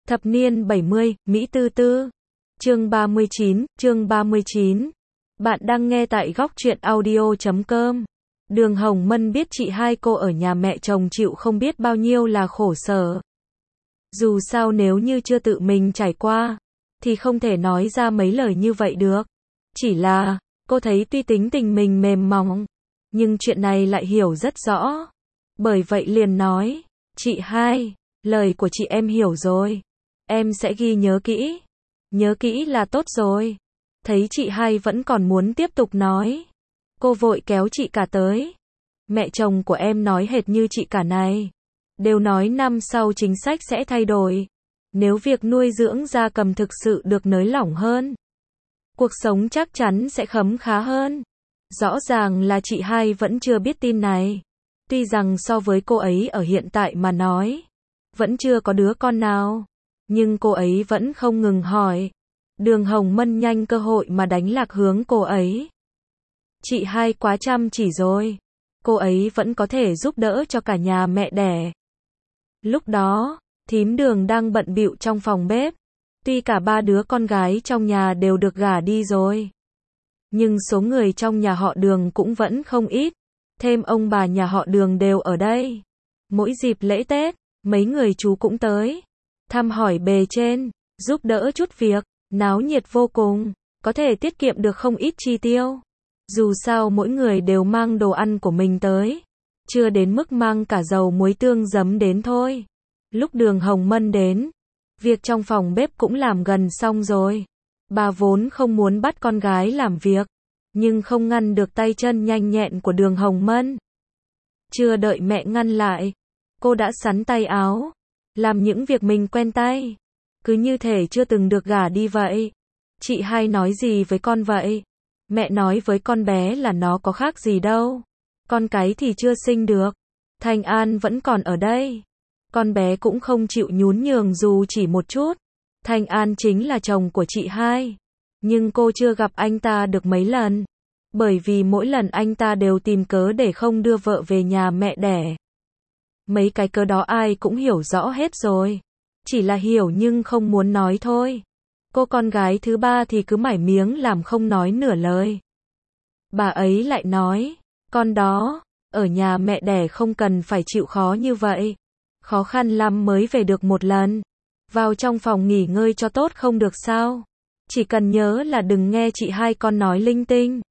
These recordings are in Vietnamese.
Thập niên 70, Mỹ Tư Tư. Chương 39. Bạn đang nghe tại góc truyện audio.com. Đường Hồng Mân biết chị hai cô ở nhà mẹ chồng chịu không biết bao nhiêu là khổ sở. Dù sao nếu như chưa tự mình trải qua, thì không thể nói ra mấy lời như vậy được. Chỉ là, cô thấy tuy tính tình mình mềm mỏng, nhưng chuyện này lại hiểu rất rõ. Bởi vậy liền nói, chị hai, lời của chị em hiểu rồi. Em sẽ ghi nhớ kỹ. Nhớ kỹ là tốt rồi. Thấy chị hai vẫn còn muốn tiếp tục nói, cô vội kéo chị cả tới. Mẹ chồng của em nói hệt như chị cả này. Đều nói năm sau chính sách sẽ thay đổi. Nếu việc nuôi dưỡng gia cầm thực sự được nới lỏng hơn, cuộc sống chắc chắn sẽ khấm khá hơn. Rõ ràng là chị hai vẫn chưa biết tin này. Tuy rằng so với cô ấy ở hiện tại mà nói, vẫn chưa có đứa con nào, nhưng cô ấy vẫn không ngừng hỏi. Đường Hồng Mân nhanh cơ hội mà đánh lạc hướng cô ấy. Chị hai quá chăm chỉ rồi. Cô ấy vẫn có thể giúp đỡ cho cả nhà mẹ đẻ. Lúc đó, thím Đường đang bận bịu trong phòng bếp. Tuy cả ba đứa con gái trong nhà đều được gả đi rồi, nhưng số người trong nhà họ Đường cũng vẫn không ít. Thêm ông bà nhà họ Đường đều ở đây. Mỗi dịp lễ Tết, mấy người chú cũng tới, thăm hỏi bề trên, giúp đỡ chút việc, náo nhiệt vô cùng, có thể tiết kiệm được không ít chi tiêu. Dù sao mỗi người đều mang đồ ăn của mình tới, chưa đến mức mang cả dầu muối tương giấm đến thôi. Lúc Đường Hồng Mân đến, việc trong phòng bếp cũng làm gần xong rồi. Bà vốn không muốn bắt con gái làm việc, nhưng không ngăn được tay chân nhanh nhẹn của Đường Hồng Mân. Chưa đợi mẹ ngăn lại, cô đã xắn tay áo, làm những việc mình quen tay. Cứ như thể chưa từng được gả đi vậy. Chị hai nói gì với con vậy? Mẹ nói với con bé là nó có khác gì đâu. Con cái thì chưa sinh được. Thành An vẫn còn ở đây. Con bé cũng không chịu nhún nhường dù chỉ một chút. Thành An chính là chồng của chị hai. Nhưng cô chưa gặp anh ta được mấy lần. Bởi vì mỗi lần anh ta đều tìm cớ để không đưa vợ về nhà mẹ đẻ. Mấy cái cớ đó ai cũng hiểu rõ hết rồi. Chỉ là hiểu nhưng không muốn nói thôi. Cô con gái thứ ba thì cứ mải miếng làm không nói nửa lời. Bà ấy lại nói, con đó, ở nhà mẹ đẻ không cần phải chịu khó như vậy. Khó khăn lắm mới về được một lần. Vào trong phòng nghỉ ngơi cho tốt không được sao? Chỉ cần nhớ là đừng nghe chị hai con nói linh tinh.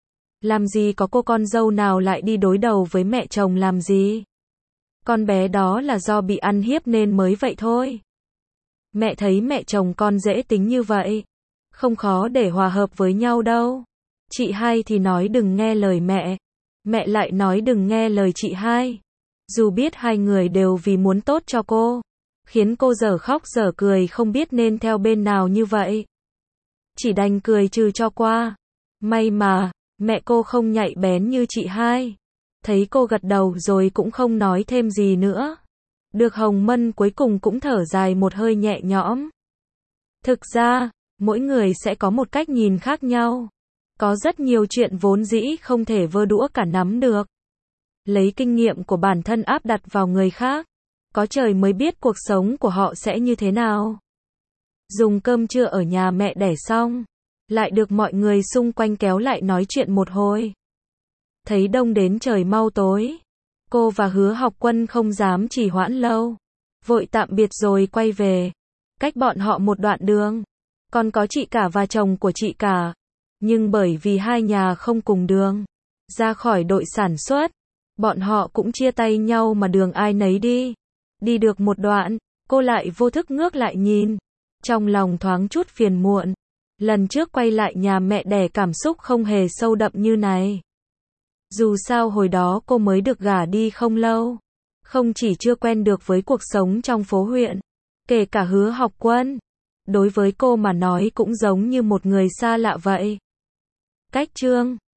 Làm gì có cô con dâu nào lại đi đối đầu với mẹ chồng làm gì? Con bé đó là do bị ăn hiếp nên mới vậy thôi. Mẹ thấy mẹ chồng con dễ tính như vậy, không khó để hòa hợp với nhau đâu. Chị hai thì nói đừng nghe lời mẹ. Mẹ lại nói đừng nghe lời chị hai. Dù biết hai người đều vì muốn tốt cho cô, khiến cô dở khóc dở cười không biết nên theo bên nào như vậy. Chỉ đành cười trừ cho qua. May mà, mẹ cô không nhạy bén như chị hai. Thấy cô gật đầu rồi cũng không nói thêm gì nữa. Được Hồng Mân cuối cùng cũng thở dài một hơi nhẹ nhõm. Thực ra, mỗi người sẽ có một cách nhìn khác nhau. Có rất nhiều chuyện vốn dĩ không thể vơ đũa cả nắm được. Lấy kinh nghiệm của bản thân áp đặt vào người khác, có trời mới biết cuộc sống của họ sẽ như thế nào. Dùng cơm trưa ở nhà mẹ đẻ xong, lại được mọi người xung quanh kéo lại nói chuyện một hồi. Thấy đông đến trời mau tối, cô và Hứa Học Quân không dám trì hoãn lâu, vội tạm biệt rồi quay về. Cách bọn họ một đoạn đường, còn có chị cả và chồng của chị cả. Nhưng bởi vì hai nhà không cùng đường, ra khỏi đội sản xuất, bọn họ cũng chia tay nhau mà đường ai nấy đi. Đi được một đoạn, cô lại vô thức ngước lại nhìn. Trong lòng thoáng chút phiền muộn. Lần trước quay lại nhà mẹ đẻ cảm xúc không hề sâu đậm như này. Dù sao hồi đó cô mới được gả đi không lâu. Không chỉ chưa quen được với cuộc sống trong phố huyện, kể cả Hứa Học Quân, đối với cô mà nói cũng giống như một người xa lạ vậy. Cách chương